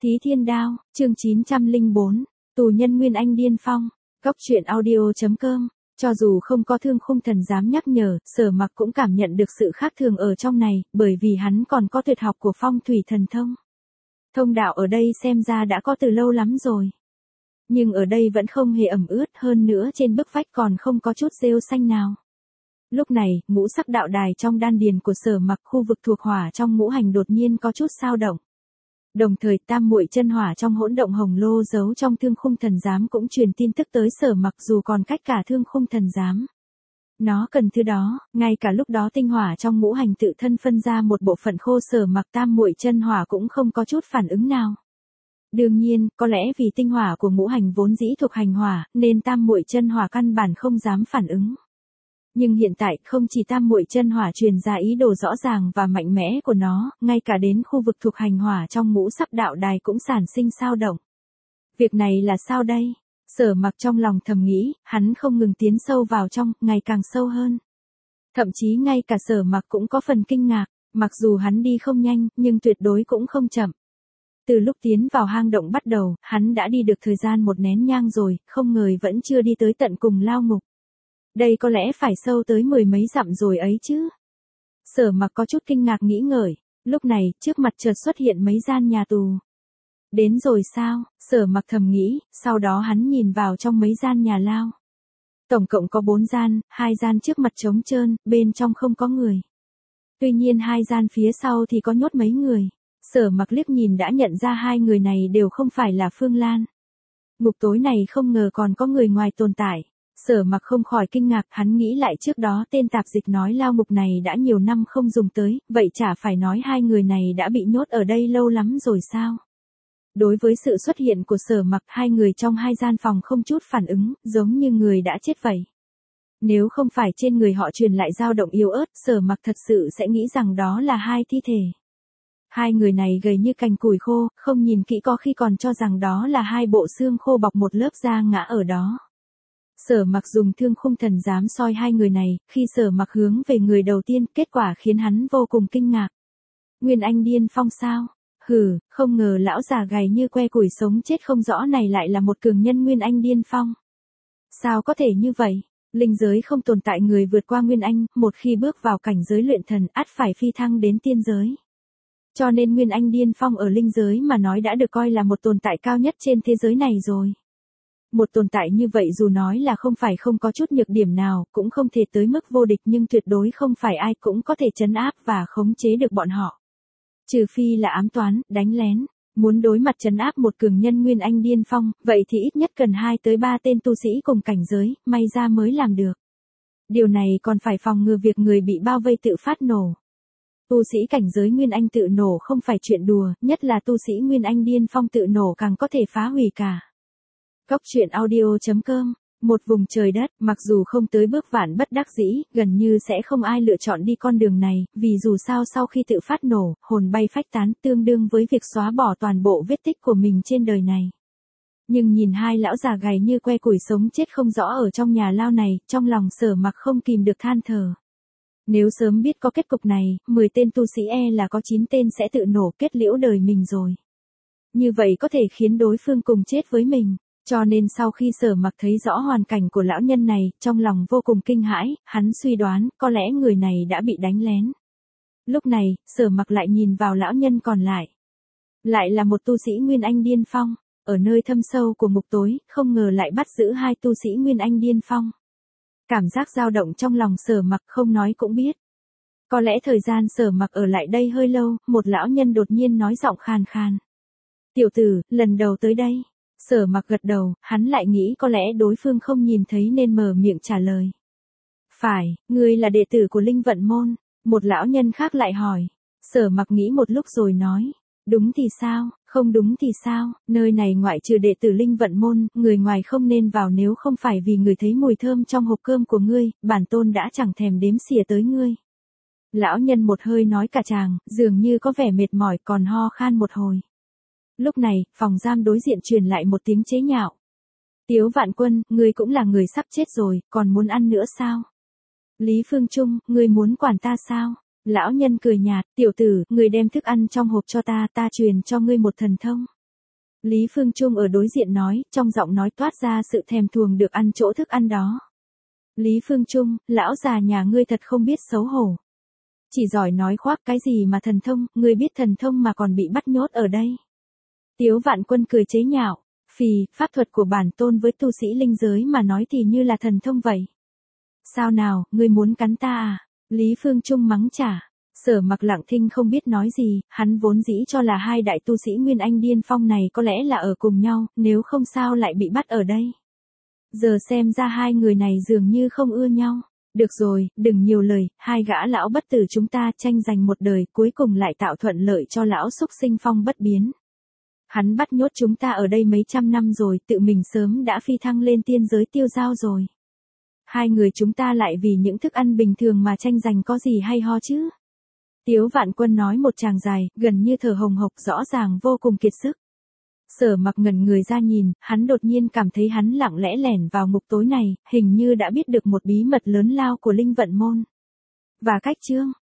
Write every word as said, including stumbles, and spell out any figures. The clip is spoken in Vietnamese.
Thí Thiên Đao, chương chín trăm lẻ bốn, tù nhân Nguyên Anh điên phong, góc truyện audio chấm com. Cho dù không có Thương Khung Thần dám nhắc nhở, Sở Mặc cũng cảm nhận được sự khác thường ở trong này, bởi vì hắn còn có tuyệt học của phong thủy thần thông. Thông đạo ở đây xem ra đã có từ lâu lắm rồi. Nhưng ở đây vẫn không hề ẩm ướt, hơn nữa trên bức vách còn không có chút rêu xanh nào. Lúc này, ngũ sắc đạo đài trong đan điền của Sở Mặc, khu vực thuộc hỏa trong ngũ hành đột nhiên có chút dao động. Đồng thời tam muội chân hỏa trong hỗn động hồng lô giấu trong Thương Khung Thần giám cũng truyền tin tức tới Sở Mặc dù còn cách cả Thương Khung Thần giám. Nó cần thứ đó, ngay cả lúc đó tinh hỏa trong ngũ hành tự thân phân ra một bộ phận khô, Sở Mặc tam muội chân hỏa cũng không có chút phản ứng nào. Đương nhiên, có lẽ vì tinh hỏa của ngũ hành vốn dĩ thuộc hành hỏa, nên tam muội chân hỏa căn bản không dám phản ứng. Nhưng hiện tại, không chỉ tam muội chân hỏa truyền ra ý đồ rõ ràng và mạnh mẽ của nó, ngay cả đến khu vực thuộc hành hỏa trong ngũ sắc đạo đài cũng sản sinh dao động. Việc này là sao đây? Sở Mặc trong lòng thầm nghĩ, hắn không ngừng tiến sâu vào trong, ngày càng sâu hơn. Thậm chí ngay cả Sở Mặc cũng có phần kinh ngạc, mặc dù hắn đi không nhanh, nhưng tuyệt đối cũng không chậm. Từ lúc tiến vào hang động bắt đầu, hắn đã đi được thời gian một nén nhang rồi, không ngờ vẫn chưa đi tới tận cùng lao ngục. Đây có lẽ phải sâu tới mười mấy dặm rồi ấy chứ. Sở Mặc có chút kinh ngạc nghĩ ngợi, lúc này, trước mặt chợt xuất hiện mấy gian nhà tù. Đến rồi sao? Sở Mặc thầm nghĩ, sau đó hắn nhìn vào trong mấy gian nhà lao. Tổng cộng có bốn gian, hai gian trước mặt trống trơn, bên trong không có người. Tuy nhiên hai gian phía sau thì có nhốt mấy người. Sở Mặc liếc nhìn đã nhận ra hai người này đều không phải là Phương Lan. Ngục tối này không ngờ còn có người ngoài tồn tại. Sở Mặc không khỏi kinh ngạc, hắn nghĩ lại trước đó tên tạp dịch nói lao ngục này đã nhiều năm không dùng tới, vậy chả phải nói hai người này đã bị nhốt ở đây lâu lắm rồi sao? Đối với sự xuất hiện của Sở Mặc, hai người trong hai gian phòng không chút phản ứng, giống như người đã chết vậy. Nếu không phải trên người họ truyền lại dao động yếu ớt, Sở Mặc thật sự sẽ nghĩ rằng đó là hai thi thể. Hai người này gầy như cành củi khô, không nhìn kỹ có khi còn cho rằng đó là hai bộ xương khô bọc một lớp da ngã ở đó. Sở Mặc dùng Thương Khung Thần giám soi hai người này, khi Sở Mặc hướng về người đầu tiên, kết quả khiến hắn vô cùng kinh ngạc. Nguyên Anh điên phong sao? Hừ, không ngờ lão già gầy như que củi sống chết không rõ này lại là một cường nhân Nguyên Anh điên phong. Sao có thể như vậy? Linh giới không tồn tại người vượt qua Nguyên Anh, một khi bước vào cảnh giới luyện thần, ắt phải phi thăng đến tiên giới. Cho nên Nguyên Anh điên phong ở linh giới mà nói đã được coi là một tồn tại cao nhất trên thế giới này rồi. Một tồn tại như vậy dù nói là không phải không có chút nhược điểm nào, cũng không thể tới mức vô địch nhưng tuyệt đối không phải ai cũng có thể trấn áp và khống chế được bọn họ. Trừ phi là ám toán, đánh lén. Muốn đối mặt trấn áp một cường nhân Nguyên Anh điên phong, vậy thì ít nhất cần hai tới ba tên tu sĩ cùng cảnh giới, may ra mới làm được. Điều này còn phải phòng ngừa việc người bị bao vây tự phát nổ. Tu sĩ cảnh giới Nguyên Anh tự nổ không phải chuyện đùa, nhất là tu sĩ Nguyên Anh điên phong tự nổ càng có thể phá hủy cả. Góc truyện audio chấm com. Một vùng trời đất, mặc dù không tới bước vạn bất đắc dĩ, gần như sẽ không ai lựa chọn đi con đường này, vì dù sao sau khi tự phát nổ, hồn bay phách tán tương đương với việc xóa bỏ toàn bộ vết tích của mình trên đời này. Nhưng nhìn hai lão già gầy như que củi sống chết không rõ ở trong nhà lao này, trong lòng Sở Mặc không kìm được than thở. Nếu sớm biết có kết cục này, mười tên tu sĩ e là có chín tên sẽ tự nổ kết liễu đời mình rồi. Như vậy có thể khiến đối phương cùng chết với mình. Cho nên sau khi Sở Mặc thấy rõ hoàn cảnh của lão nhân này, trong lòng vô cùng kinh hãi, hắn suy đoán, có lẽ người này đã bị đánh lén. Lúc này, Sở Mặc lại nhìn vào lão nhân còn lại. Lại là một tu sĩ Nguyên Anh điên phong, ở nơi thâm sâu của ngục tối, không ngờ lại bắt giữ hai tu sĩ Nguyên Anh điên phong. Cảm giác dao động trong lòng Sở Mặc không nói cũng biết. Có lẽ thời gian Sở Mặc ở lại đây hơi lâu, một lão nhân đột nhiên nói giọng khàn khàn. Tiểu tử, lần đầu tới đây. Sở Mặc gật đầu, hắn lại nghĩ có lẽ đối phương không nhìn thấy nên mở miệng trả lời. Phải, ngươi là đệ tử của Linh Vận Môn. Một lão nhân khác lại hỏi. Sở Mặc nghĩ một lúc rồi nói. Đúng thì sao, không đúng thì sao, nơi này ngoại trừ đệ tử Linh Vận Môn, người ngoài không nên vào nếu không phải vì người thấy mùi thơm trong hộp cơm của ngươi, bản tôn đã chẳng thèm đếm xỉa tới ngươi. Lão nhân một hơi nói cả tràng, dường như có vẻ mệt mỏi còn ho khan một hồi. Lúc này, phòng giam đối diện truyền lại một tiếng chế nhạo. Tiếu Vạn Quân, ngươi cũng là người sắp chết rồi, còn muốn ăn nữa sao? Lý Phương Trung, ngươi muốn quản ta sao? Lão nhân cười nhạt, tiểu tử, ngươi đem thức ăn trong hộp cho ta, ta truyền cho ngươi một thần thông. Lý Phương Trung ở đối diện nói, trong giọng nói toát ra sự thèm thuồng được ăn chỗ thức ăn đó. Lý Phương Trung, lão già nhà ngươi thật không biết xấu hổ. Chỉ giỏi nói khoác cái gì mà thần thông, ngươi biết thần thông mà còn bị bắt nhốt ở đây. Tiếu Vạn Quân cười chế nhạo, phì, pháp thuật của bản tôn với tu sĩ linh giới mà nói thì như là thần thông vậy. Sao nào, ngươi muốn cắn ta à? Lý Phương Trung mắng trả. Sở Mặc lặng thinh không biết nói gì, hắn vốn dĩ cho là hai đại tu sĩ Nguyên Anh Điên Phong này có lẽ là ở cùng nhau, nếu không sao lại bị bắt ở đây. Giờ xem ra hai người này dường như không ưa nhau. Được rồi, đừng nhiều lời, hai gã lão bất tử chúng ta tranh giành một đời cuối cùng lại tạo thuận lợi cho lão xúc sinh Phong bất biến. Hắn bắt nhốt chúng ta ở đây mấy trăm năm rồi, tự mình sớm đã phi thăng lên tiên giới tiêu giao rồi. Hai người chúng ta lại vì những thức ăn bình thường mà tranh giành có gì hay ho chứ? Tiếu Vạn Quân nói một tràng dài, gần như thở hồng hộc, rõ ràng vô cùng kiệt sức. Sở Mặc ngẩn người ra nhìn, hắn đột nhiên cảm thấy hắn lặng lẽ lẻn vào ngục tối này, hình như đã biết được một bí mật lớn lao của linh vận môn. Và cách chương